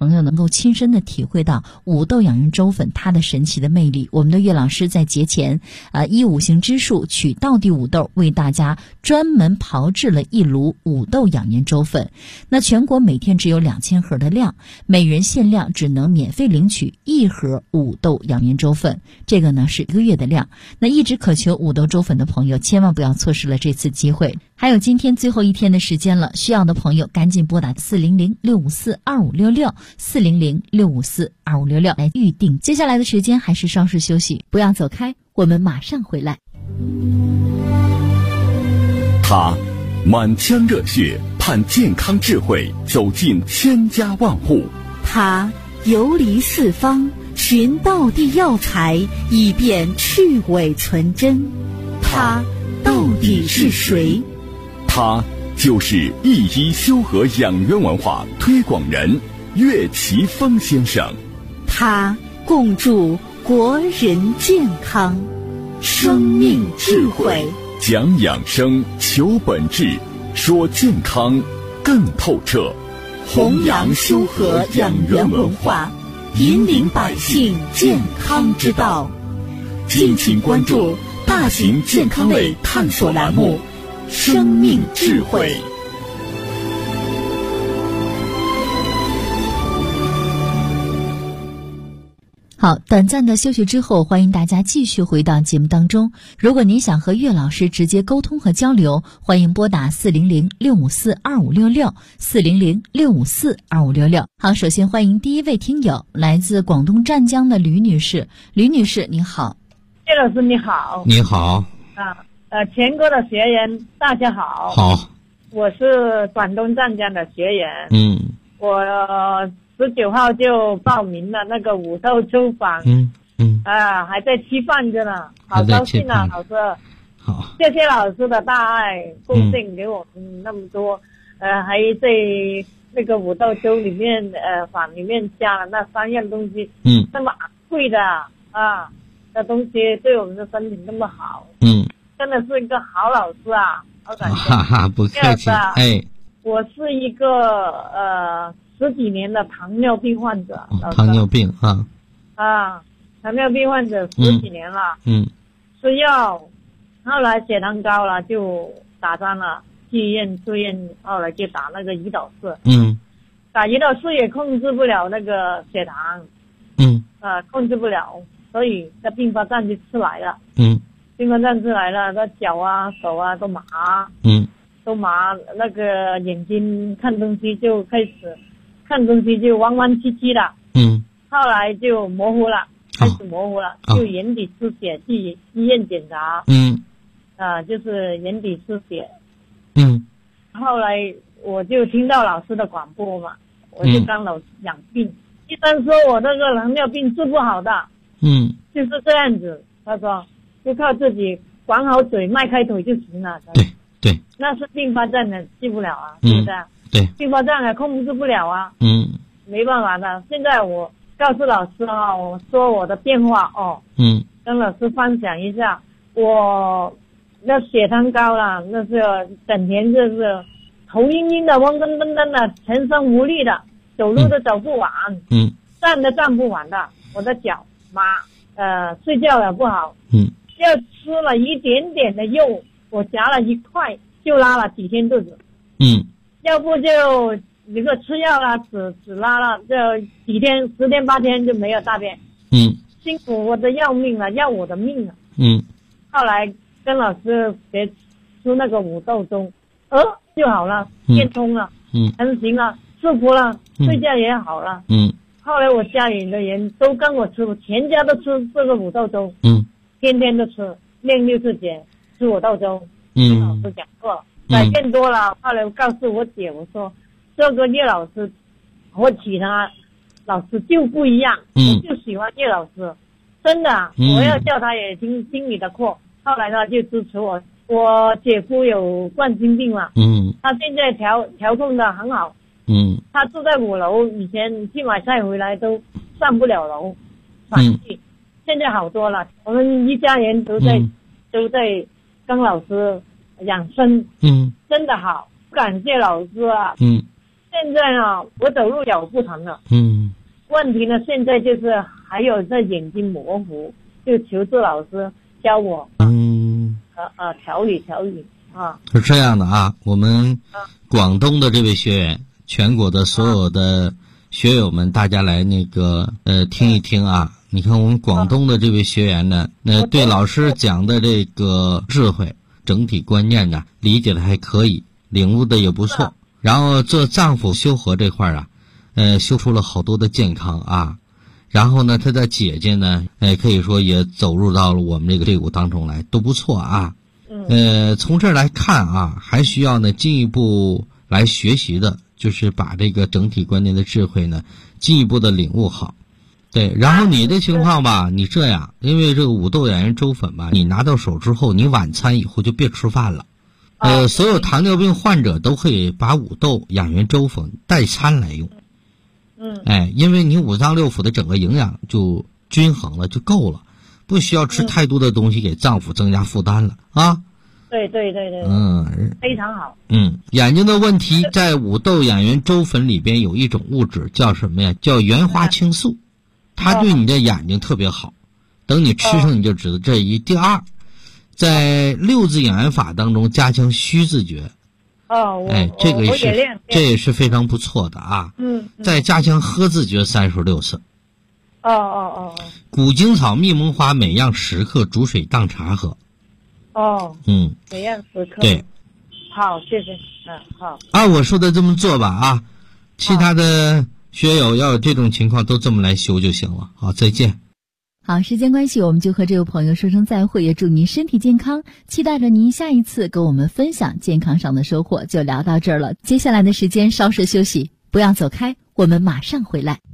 朋友能够亲身的体会到五豆养元粥粉它的神奇的魅力。我们的岳老师在节前依五行之术取道地五豆，为大家专门炮制了一炉五豆养元粥粉。那全国每天只有2000盒的量，每人限量只能免费领取1盒五豆养元粥粉，这个呢是1个月的量。那一直渴求五豆粥粉的朋友千万不要错失了这次机会。还有今天最后一天的时间了，需要的朋友赶紧拨打400-654-2566，400-654-2566来预定。接下来的时间还是稍事休息，不要走开，我们马上回来。 他满腔热血盼健康智慧走进千家万户， 他游离四方寻道地药材以便去伪存真，他到底是谁？ 他就是一医修和养元文化推广人岳奇峰先生。 他共筑国人健康，生命智慧， 讲养生，求本质，说健康更透彻， 弘扬修和养元文化，引领百姓健康之道。 敬请关注大型健康类探索栏目《生命智慧》。 好，短暂的休息之后，欢迎大家继续回到节目当中。如果您想和岳老师直接沟通和交流，欢迎拨打400-654-2566，400-654-2566。好，首先欢迎第一位听友，来自广东湛江的吕女士。吕女士，你好。 岳老师你好。 你好。 全国的学员大家好。 好。 我是广东湛江的学员。我19号就报名了那个五豆粥坊。还在期盼着呢，好高兴啊，老师。 好， 谢谢老师的大爱贡献给我们那么多，还在那个五豆粥里面坊里面加了那3样东西，那么昂贵的的东西对我们的身体那么好，真的是一个好老师啊，好感谢。 不客气。 我是一个10几年的糖尿病患者。 糖尿病糖尿病患者10几年了。吃药，后来血糖高了就打针了，去医院住院，后来就打那个胰岛素。打胰岛素也控制不了那个血糖。控制不了，所以在并发症就出来了。并发症出来了，那脚啊手啊都麻。都麻，那个眼睛看东西就开始看东西就弯弯曲曲的。后来就模糊了，开始模糊了，就眼底出血，去医院检查。就是眼底出血。后来我就听到老师的广播嘛，我就跟老师讲病。医生说我那个糖尿病治不好的。就是这样子，他说就靠自己管好嘴，迈开腿就行了。 对， 那是并发症的，治不了啊，对不对？ 对， 并发症也控制不了啊。没办法的。现在我告诉老师我说我的变化跟老师分享一下。我那血糖高了，那是整天就是头晕晕的，昏昏昏的，全身无力的，走路都走不稳，站都站不稳的，我的脚麻，睡觉也不好。要吃了一点点的肉，我夹了1块就拉了几天肚子。要不就一个吃药了，只拉了这几天，10天8天就没有大便。辛苦我的要命了，要我的命了。后来跟老师学吃那个五豆粥，就好了，变通了，成型了，舒服了，睡觉也好了。后来我家里的人都跟我吃，全家都吃这个五豆粥。天天都吃，练60节吃五豆粥。老师讲过，改变多了。后来我告诉我姐，我说这个叶老师，我请他老师就不一样，我就喜欢叶老师，真的，我要叫他也听你的课。后来他就支持我。我姐夫有冠心病了，他现在调控的很好。他住在5楼，以前去买菜回来都上不了楼，喘气。现在好多了，我们一家人都在跟老师养生。真的好，感谢老师啊。现现在啊，我走路脚不疼了。问题呢，现在就是还有这眼睛模糊，就求助老师教我。调理啊。 是这样的啊，我们广东的这位学员，全国的所有的学友们，大家来听一听啊。你看我们广东的这位学员呢，对老师讲的这个智慧整体观念呢，理解的还可以，领悟的也不错。然后做脏腑修和这块啊，修出了好多的健康啊。然后呢，他的姐姐呢，可以说也走入到了我们这个队伍当中来，都不错啊。从这儿来看啊，还需要呢进一步来学习的，就是把这个整体观念的智慧呢进一步的领悟好。对，然后你的情况吧，你这样，因为这个五豆养元粥粉吧，你拿到手之后，你晚餐以后就别吃饭了。所有糖尿病患者都可以把五豆养元粥粉代餐来用。因为你五脏六腑的整个营养就均衡了，就够了，不需要吃太多的东西给脏腑增加负担了啊。 对，非常好。 眼睛的问题，在五豆养元粥粉里边有一种物质叫什么呀？叫原花青素，它对你的眼睛特别好。等你吃上你就知道这一。第二，在六字养元法当中加强虚字诀。这也是非常不错的啊。再加强呵字诀36次。古精草、蜜蒙花每样10克，煮水当茶喝。 每样10克。 对， 好，谢谢。好。 按我说的这么做吧啊，其他的学友要有这种情况都这么来修就行了。好，再见。 好，时间关系，我们就和这位朋友说声再会，也祝您身体健康，期待着您下一次跟我们分享健康上的收获。就聊到这儿了，接下来的时间稍事休息，不要走开，我们马上回来。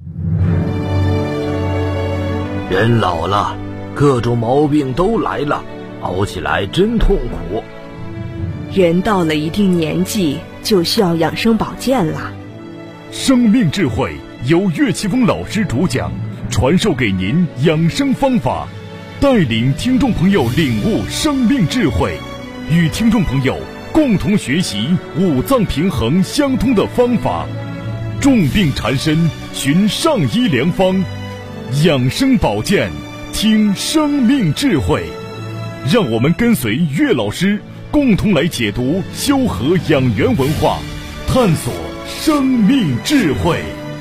人老了，各种毛病都来了，熬起来真痛苦。 人到了一定年纪，就需要养生保健了。 生命智慧由岳奇峰老师主讲，传授给您养生方法，带领听众朋友领悟生命智慧，与听众朋友共同学习五脏平衡相通的方法。重病缠身，寻上医良方，养生保健，听生命智慧。让我们跟随岳老师，共同来解读修和养元文化，探索生命智慧。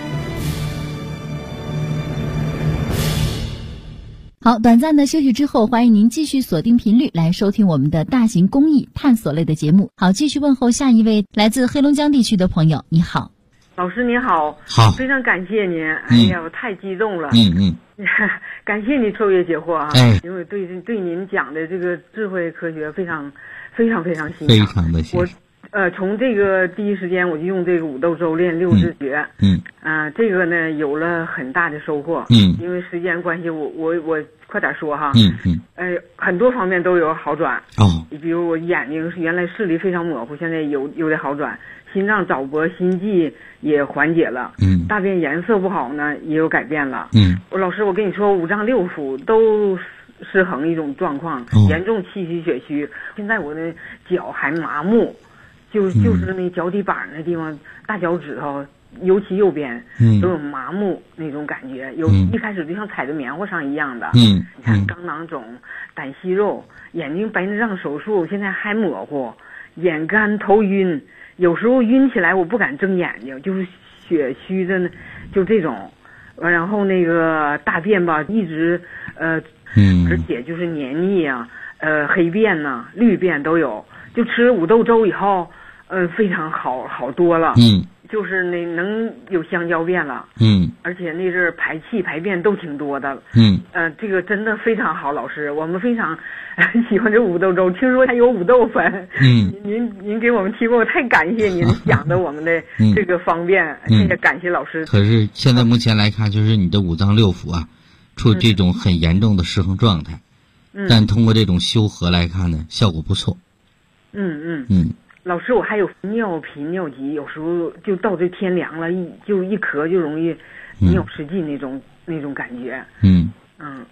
好，短暂的休息之后，欢迎您继续锁定频率来收听我们的大型公益探索类的节目。好，继续问候下一位来自黑龙江地区的朋友，你好。 老师你好。 好， 非常感谢您。哎呀，我太激动了。感谢你授业解惑啊。因为对您讲的这个智慧科学非常欣赏，非常的欣赏。 从这个第一时间我就用这个五豆粥练六字诀。这个呢有了很大的收获。因为时间关系，我快点说哈。很多方面都有好转。比如我眼睛原来视力非常模糊，现在有点好转。心脏早搏、心悸也缓解了。大便颜色不好呢也有改变了。老师，我跟你说，五脏六腑都失衡一种状况，严重气虚血虚。现在我的脚还麻木。就是那脚底板那地方，大脚趾头，尤其右边，都有麻木那种感觉。一开始就像踩在棉花上一样的。你看肛囊肿、胆息肉，眼睛白内障手术，现在还模糊，眼干头晕，有时候晕起来我不敢睁眼睛，就是血虚的，就这种。然后那个大便吧，一直而且就是黏腻啊，黑便呐、绿便都有。就吃五豆粥以后，非常好多了。就是能有香蕉便了。而且那阵排气排便都挺多的。这个真的非常好，老师，我们非常喜欢这五豆粥。听说还有五豆粉。您给我们提供，太感谢您讲的我们的这个方便。谢谢，感谢老师。 可是现在目前来看，就是你的五脏六腑啊，处这种很严重的失衡状态。但通过这种修和来看呢，效果不错。老师，我还有尿频尿急，有时候就到这天凉了，一咳就容易尿失禁那种感觉。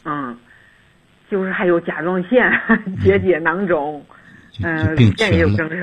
就是还有甲状腺结节囊肿，腺也有增生。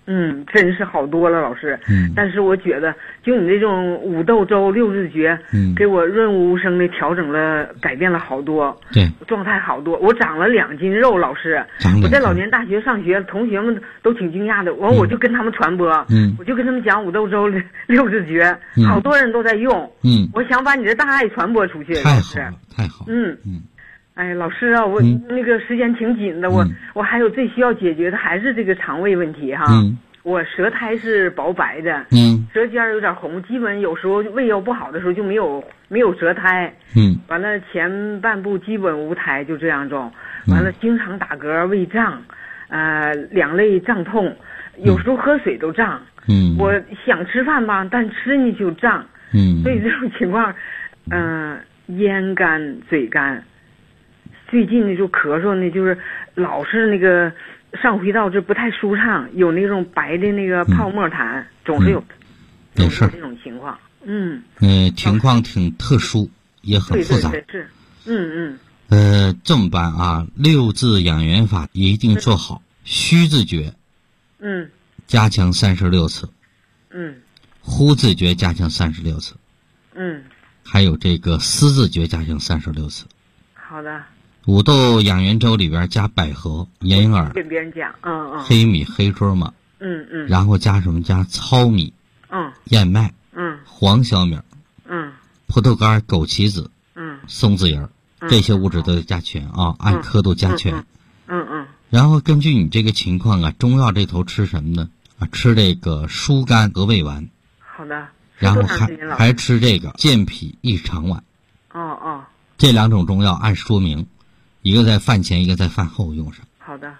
真是好多了，老师。但是我觉得，就你这种五豆粥六字诀，给我润物无声的调整了，改变了好多， 对， 状态好多。我长了2斤肉，老师。我在老年大学上学，同学们都挺惊讶的。我就跟他们传播，我就跟他们讲五豆粥六字诀，好多人都在用。我想把你的大爱传播出去， 太好了，太好了。 哎，老师啊，我那个时间挺紧的，我还有最需要解决的还是这个肠胃问题哈。我舌苔是薄白的，舌尖有点红，基本有时候胃药不好的时候就没有舌苔。完了前半部基本无苔，就这样种。完了经常打嗝、胃胀，两肋胀痛，有时候喝水都胀。我想吃饭吧，但吃进去就胀。所以这种情况，咽干、嘴干。最近呢就咳嗽呢，就是老是那个上呼吸道这不太舒畅，有那种白的那个泡沫痰，总是有这种情况。 情况挺特殊，也很复杂。 对是。 这么办啊？6字养元法一定做好。虚字诀，加强36次。呼字诀加强36次。还有这个思字诀加强36次。 好的。 五豆养元粥里边加百合、银耳， 跟别人讲， 黑米、黑芝麻，然后加什么？加糙米，燕麦，黄小米，葡萄干、枸杞子，松子仁，这些物质都得加全啊，按刻度加全。然后根据你这个情况啊，中药这头吃什么呢？吃这个疏肝和胃丸。 好的。 然后还吃这个健脾益肠丸。这2种中药按说明。一个在饭前，一个在饭后用上。 好的。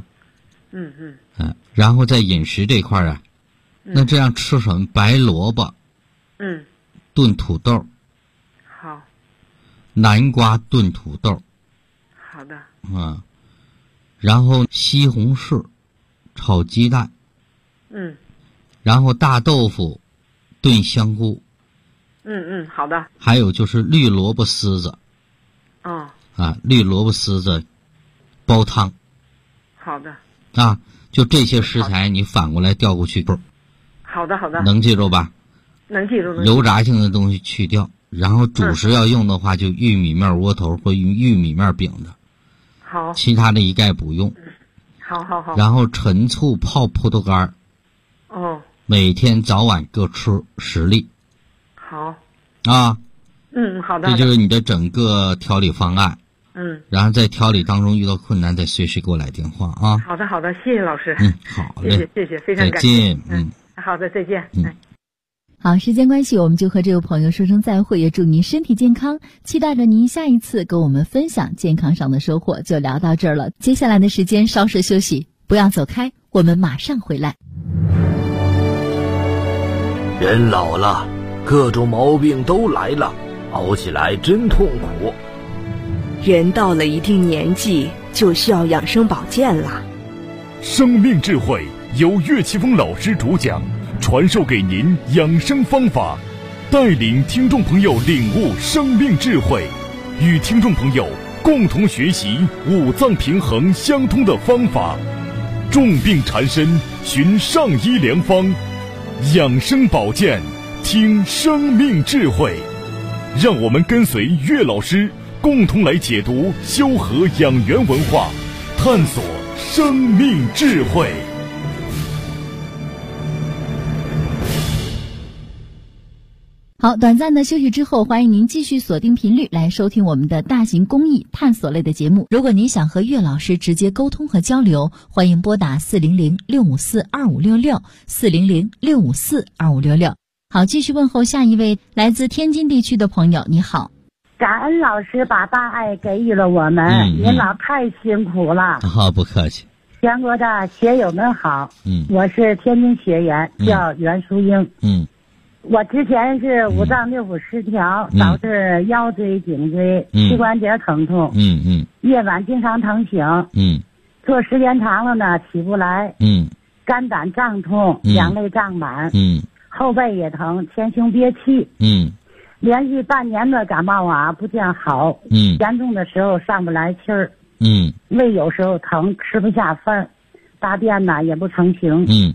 然后在饮食这块啊，那这样吃什么？白萝卜，炖土豆。 好。 南瓜炖土豆。 好的。 然后西红柿炒鸡蛋。然后大豆腐炖香菇。 好的。 还有就是绿萝卜丝子。绿萝卜丝子煲汤。 好的。 就这些食材你反过来调过去。 好的。 能记住吧？ 能记住。 油炸性的东西去掉，然后主食要用的话就玉米面窝头或玉米面饼的。 好。 其他的一概不用。 好。 然后陈醋泡葡萄干。每天早晚各吃10粒。 好。好的。 这就是你的整个调理方案。然后在调理当中遇到困难，再随时给我来电话啊。 好的，谢谢老师。 好嘞， 谢谢，非常感谢。 再见。 好的，再见。 好，时间关系，我们就和这位朋友说声再会，也祝您身体健康，期待着您下一次跟我们分享健康上的收获。就聊到这儿了，接下来的时间稍事休息，不要走开，我们马上回来。 人老了，各种毛病都来了，熬起来真痛苦。 人到了一定年纪，就需要养生保健了。 生命智慧由岳奇峰老师主讲，传授给您养生方法，带领听众朋友领悟生命智慧，与听众朋友共同学习五脏平衡相通的方法。重病缠身，寻上医良方，养生保健，听生命智慧。让我们跟随岳老师共同来解读修和养元文化，探索生命智慧。 好，短暂的休息之后，欢迎您继续锁定频率来收听我们的大型公益探索类的节目。如果您想和岳老师直接沟通和交流，欢迎拨打400-654-2566 400-654-2566。好，继续问候下一位来自天津地区的朋友，你好。 感恩老师把大爱给予了我们，您老太辛苦了。 好，不客气。 全国的学友们好，我是天津学员，叫袁淑英。我之前是五脏六腑失调，导致腰椎、颈椎、膝关节疼痛。夜晚经常疼醒。坐时间长了呢，起不来。肝胆胀痛，两肋胀满。后背也疼，前胸憋气。连续半年的感冒啊，不见好。严重的时候上不来气儿。胃有时候疼，吃不下饭，大便呢也不成形。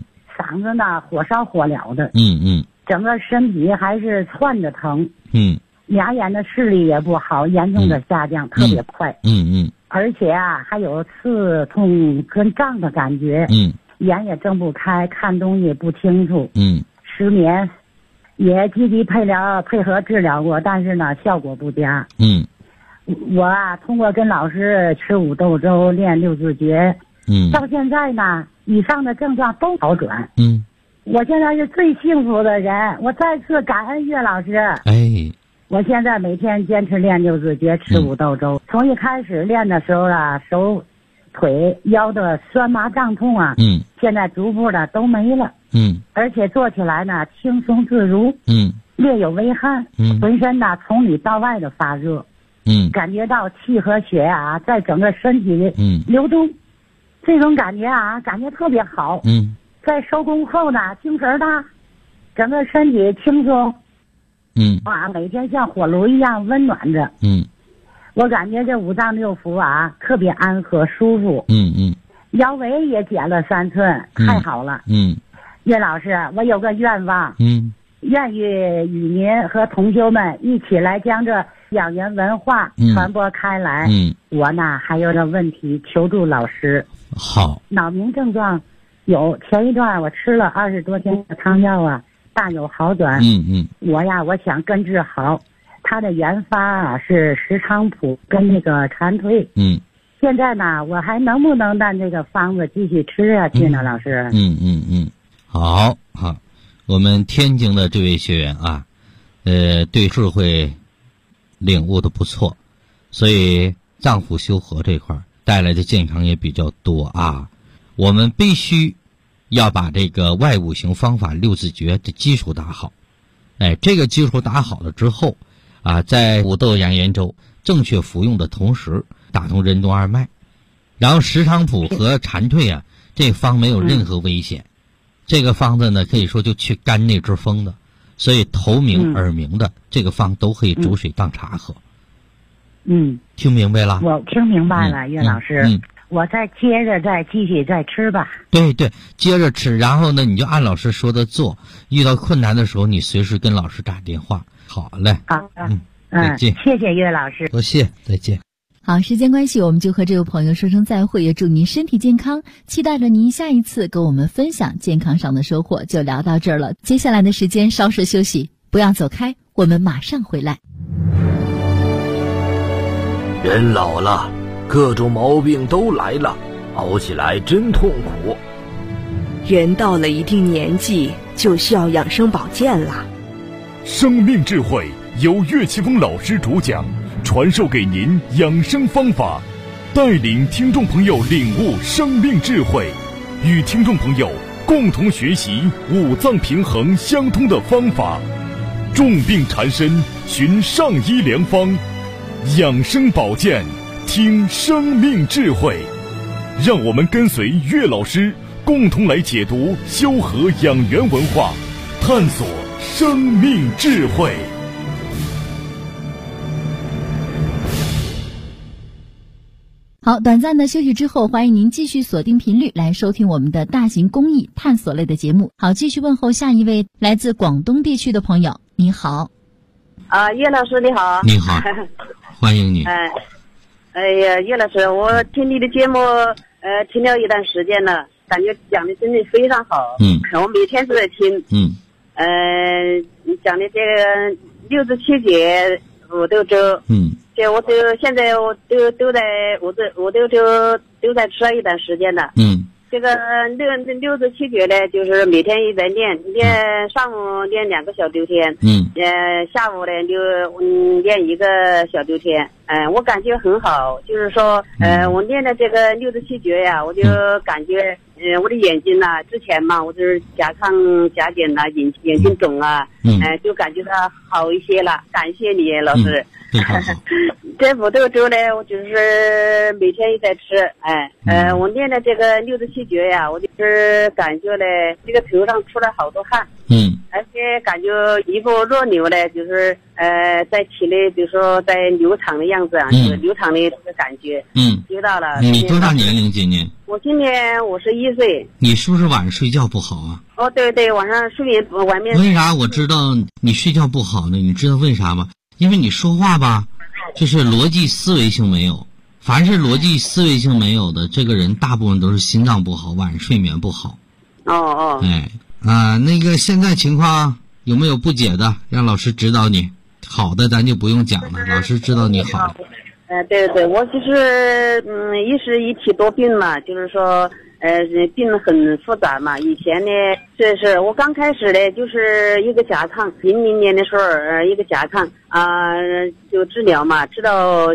嗓子呢火烧火燎的，整个身体还是窜着疼，俩眼的视力也不好，严重的下降，特别快，而且啊还有刺痛跟胀的感觉，眼也睁不开，看东西不清楚，失眠，也积极配合治疗过，但是呢效果不佳，我啊通过跟老师吃五豆粥练六字诀，到现在呢以上的症状都好转，我现在是最幸福的人，我再次感恩岳老师。我现在每天坚持练六字诀，吃五豆粥，从一开始练的时候啊，手腿腰的酸麻胀痛啊，现在逐步的都没了，而且做起来呢轻松自如，略有微汗，浑身呢从里到外的发热，感觉到气和血啊在整个身体里流动，这种感觉啊感觉特别好，在收工后呢精神大，整个身体轻松，每天像火炉一样温暖着，我感觉这五脏六腑啊特别安和舒服，腰围也减了3寸，太好了，岳老师，我有个愿望，愿意与您和同修们一起来将这养元文化传播开来，我呢还有点问题求助老师。 好， 脑鸣症状有，前一段我吃了20多天的汤药啊，大有好转，我想根治好。它的原发啊是石菖蒲跟那个蝉蜕，现在呢我还能不能按这个方子继续吃下去呢，老师？ 好，我们天津的这位学员啊，对智慧领悟的不错，所以脏腑修和这块带来的健康也比较多啊。我们必须要把这个外五行方法六字诀的基础打好，这个基础打好了之后啊，在五豆养元粥正确服用的同时，打通任督二脉，然后石菖蒲和蝉蜕啊，这方没有任何危险。这个方子呢，可以说就去肝内之风的，所以头鸣耳鸣的这个方都可以煮水当茶喝。听明白了？ 我听明白了，岳老师。我再接着继续吃吧。 对，接着吃，然后呢，你就按老师说的做。遇到困难的时候，你随时跟老师打电话。好嘞。 好的。 再见。 谢谢岳老师。 多谢，再见。 好，时间关系，我们就和这位朋友说声再会，也祝您身体健康，期待着您下一次跟我们分享健康上的收获。就聊到这儿了，接下来的时间稍事休息，不要走开，我们马上回来。 人老了，各种毛病都来了，熬起来真痛苦。 人到了一定年纪，就需要养生保健了。 生命智慧由岳奇峰老师主讲，传授给您养生方法，带领听众朋友领悟生命智慧，与听众朋友共同学习五脏平衡相通的方法。重病缠身，寻上医良方，养生保健，听生命智慧。让我们跟随岳老师，共同来解读修和养元文化，探索生命智慧。 好，短暂的休息之后，欢迎您继续锁定频率来收听我们的大型公益探索类的节目。好，继续问候下一位来自广东地区的朋友，你好。 岳老师你好。 你好，欢迎你。 哎呀，岳老师，我听你的节目听了一段时间了，感觉讲的真的非常好。我每天都在听。你讲的这个六字七诀五豆粥。这我都现在我都在都在吃了一段时间了。这个六字七诀呢，就是每天一在练，上午练2个小周天，下午呢就练1个小周天。我感觉很好，就是说我练的这个六字七诀呀，我就感觉我的眼睛呐，之前嘛我就是甲亢甲减呐，眼睛肿啊，就感觉它好一些了。感谢你老师。这五豆粥呢，我就是每天也在吃。我练的这个六字七诀呀，我就是感觉呢，这个头上出了好多汗。 而且感觉一个弱扭的，就是在体内，比如说在流淌的样子啊，就是流淌的这个感觉。知道了。 你多大年龄？今年？ 我今年51岁。 你是不是晚上睡觉不好啊？ 哦，对对，晚上睡眠外面。 为啥我知道你睡觉不好呢？你知道为啥吗？因为你说话吧，就是逻辑思维性没有。凡是逻辑思维性没有的，这个人大部分都是心脏不好，晚上睡眠不好。 哦。 那个现在情况有没有不解的？让老师指导你。好的咱就不用讲了，老师知道你好。 对对，我就是一时一体多病嘛，就是说病很复杂嘛。以前呢，是我刚开始呢，就是一个甲亢，00年的时候，一个甲亢就治疗嘛，治到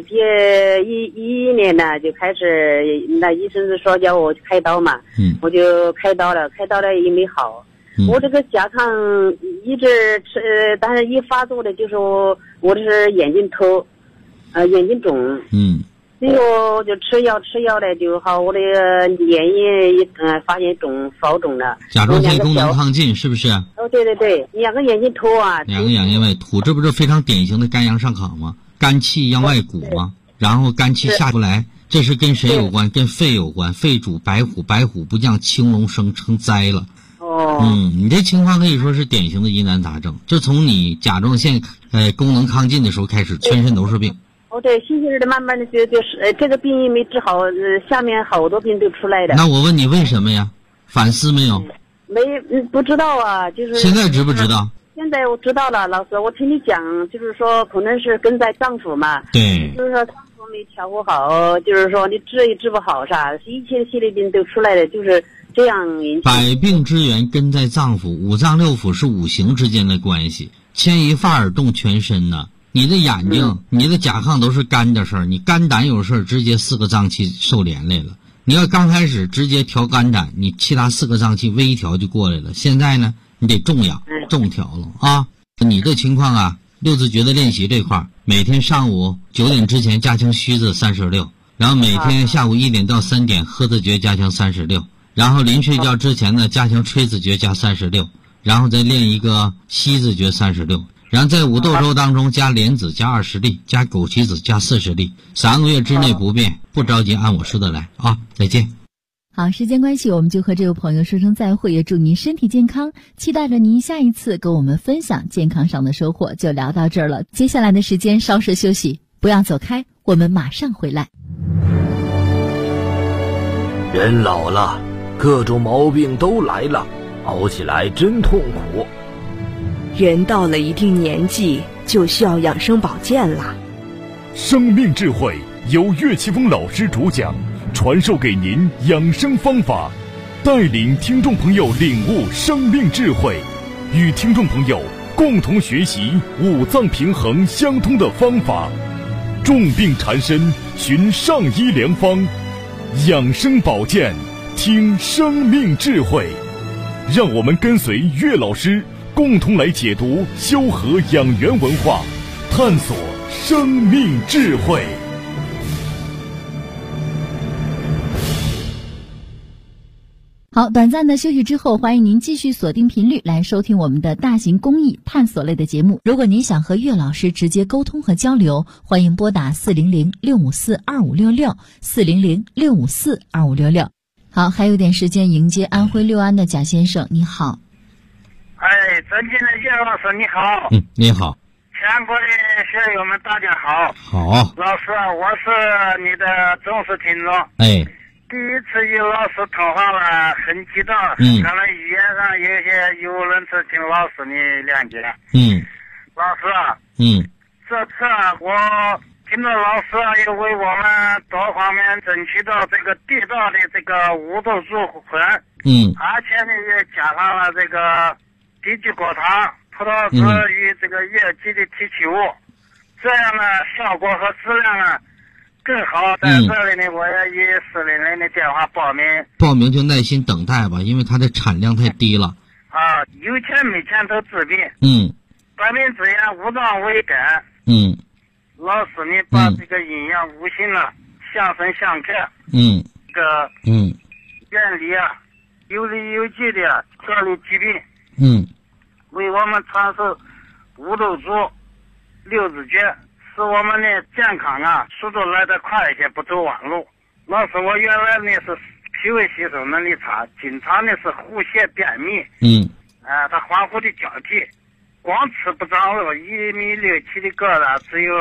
11年呢，就开始那医生是说叫我去开刀嘛，我就开刀了也没好。我这个甲亢一直但是一发作的就是我这是眼睛头，眼睛肿，最后就吃药的就好，我的眼液发现少肿了。 甲状腺功能亢进是不是？ 哦，对对对，两个眼睛头啊， 两个眼睛外凸，这不是非常典型的肝阳上亢吗？肝气阳外鼓吗？然后肝气下不来，这是跟谁有关？跟肺有关，肺主白虎，白虎不降，青龙生成灾了。你这情况可以说是典型的疑难杂症，就从你甲状腺功能亢进的时候开始，全身都是病。 对，新鲜的慢慢的就是这个病也没治好，下面好多病都出来的。 那我问你为什么呀？反思没有？ 不知道啊，就是现在知不知道？ 现在我知道了，老师，我听你讲，就是说可能是根在脏腑嘛。 对， 就是说脏腑没调和好，就是说你治也治不好，啥一切系列病都出来的，就是这样引起。 百病之源根在脏腑，五脏六腑是五行之间的关系，牵一发而动全身呢。你的眼睛，你的甲亢都是肝的事儿，你肝胆有事儿，直接4个脏器受连累了。你要刚开始直接调肝胆，你其他4个脏器微调就过来了。现在呢，你得重养重调了啊！你的情况啊，六字诀的练习这块，每天上午9点之前加强虚字36，然后每天下午1点到3点喝字诀加强36，然后临睡觉之前呢加强吹字诀加36，然后再练一个吸字诀36。然后在五豆粥当中加莲子加20粒，加枸杞子加40粒，3个月之内不变，不着急，按我说的来啊！再见。 好，时间关系，我们就和这位朋友说声再会，也祝您身体健康，期待着您下一次跟我们分享健康上的收获。就聊到这儿了，接下来的时间稍事休息，不要走开，我们马上回来。 人老了，各种毛病都来了，熬起来真痛苦。 人到了一定年纪，就需要养生保健啦。 生命智慧由岳奇峰老师主讲，传授给您养生方法，带领听众朋友领悟生命智慧，与听众朋友共同学习五脏平衡相通的方法。重病缠身，寻上医良方，养生保健，听生命智慧。让我们跟随岳老师共同来解读修和养元文化，探索生命智慧。 好，短暂的休息之后，欢迎您继续锁定频率来收听我们的大型公益探索类的节目。如果您想和岳老师直接沟通和交流，欢迎拨打400-654-2566 400-654-2566。好，还有点时间迎接安徽六安的贾先生，你好。 尊敬的岳老师你好。 你好。 全国的学友们大家好。 好。 老师，我是你的忠实听众。第一次与老师通话了，很激动，可能语言上有些语无伦次，请老师你谅解。老师，这次我听到老师也为我们多方面争取到这个地道的这个五豆助魂，而且呢也加上了这个低聚果糖、葡萄汁与这个月季的提取物，这样呢效果和质量呢更好。在这里呢，我也以400的电话报名就耐心等待吧，因为它的产量太低了。 有钱没钱都治病。百病之源，五脏为根。老师，你把这个阴阳五行啊，相生相克，这个原理啊，有理有据的调理疾病。 为我们传授五豆猪、六字诀，使我们的健康速度来得快一些，不走弯路。老师，我原来呢是脾胃吸收能力差，经常呢是腹泻便秘，他恍惚的交替，光吃不长肉，1.67米的个子，只有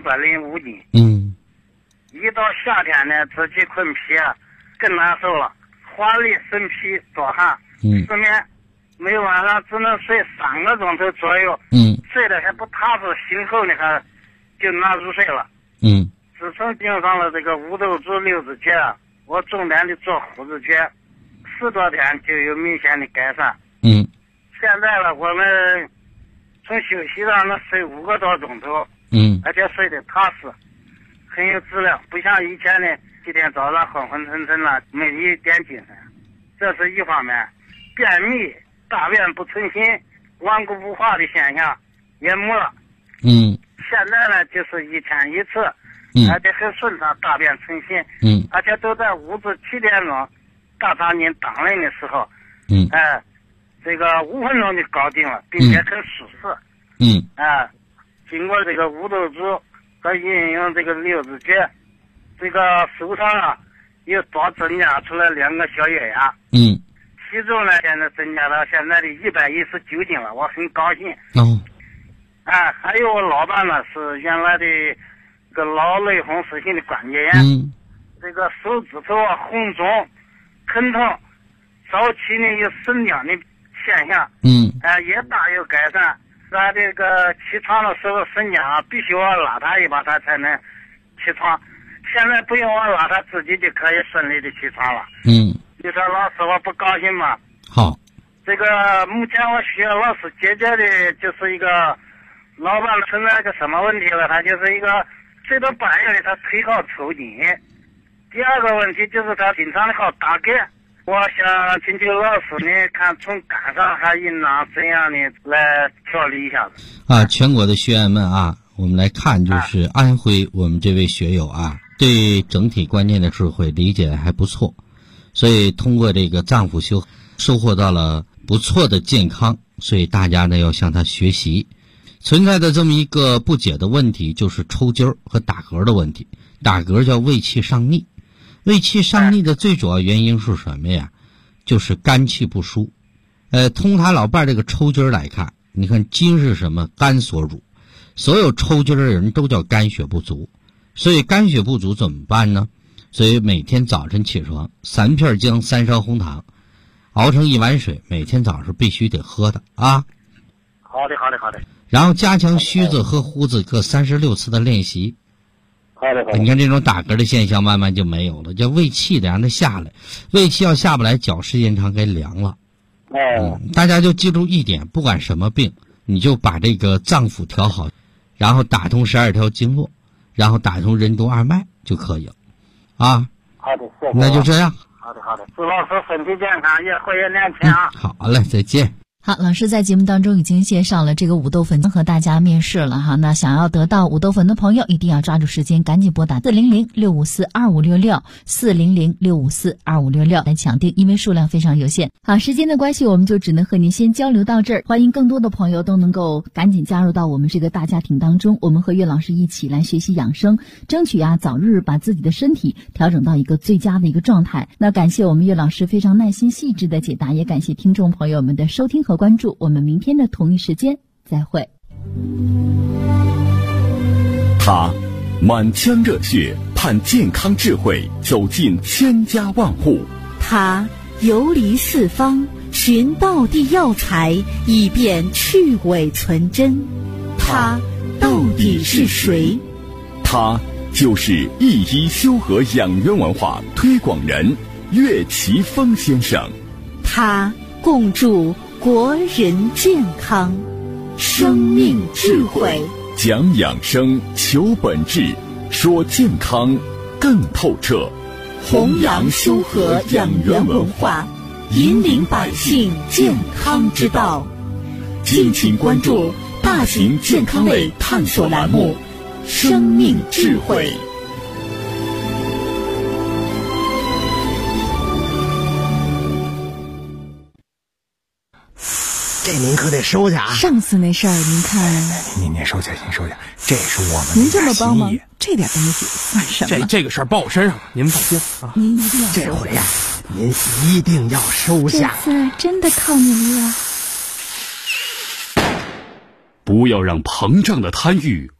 105斤。一到夏天呢，自己困脾更难受了，乏力、身疲、多汗，失眠，每晚上只能睡3个钟头左右，睡得还不踏实，醒后呢还就难入睡了。自从用上了这个五豆猪、六字诀，我重点的做虎字诀，10多天就有明显的改善。现在呢，我们从休息上能睡5个多钟头，而且睡得踏实，很有质量，不像以前呢几天早上昏昏沉沉了，没一点精神。这是一方面。便秘、大便不成形、顽固不化的现象也没了。现在呢就是1天1次，而且很顺畅，大便成型。而且都在5至7点钟，大肠经当令的时候，这个5分钟就搞定了，并且很舒适。经过这个五豆猪和运用这个六字诀，这个手上又多增加出来2个小月牙。体重呢现在增加到现在的119斤了，我很高兴。还有我老伴呢是原来的这个脑类风湿性的关节炎，这个手指头红肿、疼痛，早期呢有神经的现象，也大有改善。他这个起床的时候神经必须我拉他一把他才能起床，现在不用我拉他自己就可以顺利的起床了。你说老师我不高兴吗？ 好， 这个目前我需要老师解决的就是一个老伴存在一个什么问题了，他就是一个睡到半夜里他腿好抽筋。第二个问题就是他经常的好打嗝。我想请求老师呢，看从肝上还应当怎样的来调理一下子。 全国的学员们我们来看，就是安徽我们这位学友对整体观念的智慧理解还不错，所以通过这个脏腑修收获到了不错的健康，所以大家呢要向他学习。存在的这么一个不解的问题就是抽筋儿和打嗝的问题。打嗝叫胃气上逆，胃气上逆的最主要原因是什么呀？就是肝气不舒。从他老伴这个抽筋儿来看，你看筋是什么？肝所主，所有抽筋的人都叫肝血不足。所以肝血不足怎么办呢？所以每天早晨起床，3片姜，3勺红糖，熬成1碗水，每天早上必须得喝的啊。 好的。 然后加强须子和胡子各36次的练习。 好的。 你看这种打嗝的现象慢慢就没有了，叫胃气得让它下来，胃气要下不来，脚时间长该凉了。大家就记住一点，不管什么病，你就把这个脏腑调好，然后打通12条经络，然后打通任督二脉就可以了。 好的，谢谢。 那就这样。 好的，祝老师身体健康，越活越年轻好嘞，再见。 好，老师在节目当中已经介绍了这个五豆粉和大家面试了哈。那想要得到五豆粉的朋友，一定要抓住时间，赶紧拨打400-654-2566 400-654-2566来抢订，因为数量非常有限。好，时间的关系，我们就只能和您先交流到这儿。欢迎更多的朋友都能够赶紧加入到我们这个大家庭当中，我们和岳老师一起来学习养生，争取早日把自己的身体调整到一个最佳的一个状态。那感谢我们岳老师非常耐心细致的解答，也感谢听众朋友们的收听和关注，我们明天的同一时间再会。 他满腔热血盼健康智慧走进千家万户， 他游离四方寻道地药材以便去伪存真，他到底是谁？ 他就是一医修和养元文化推广人岳奇峰先生， 他共筑国人健康，生命智慧， 讲养生，求本质，说健康更透彻， 弘扬修和养元文化，引领百姓健康之道。敬请关注大型健康类探索栏目《生命智慧》。 这您可得收下啊！ 上次那事儿您看， 您收下，您收下，这是我们您这么帮忙，这点东西算什么？ 这个事儿报我身上，您放心啊！ 您一定要这回呀，您一定要收下。 这次真的靠您了。 不要让膨胀的贪欲